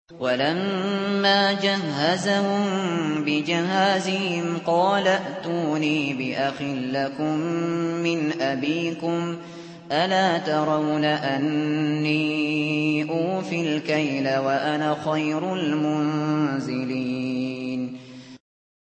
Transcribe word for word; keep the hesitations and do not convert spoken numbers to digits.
ولما جهزهم بجهازهم قال ائتوني بأخ لكم من أبيكم ألا ترون أني أوفي الكيل وأنا خير المنزلين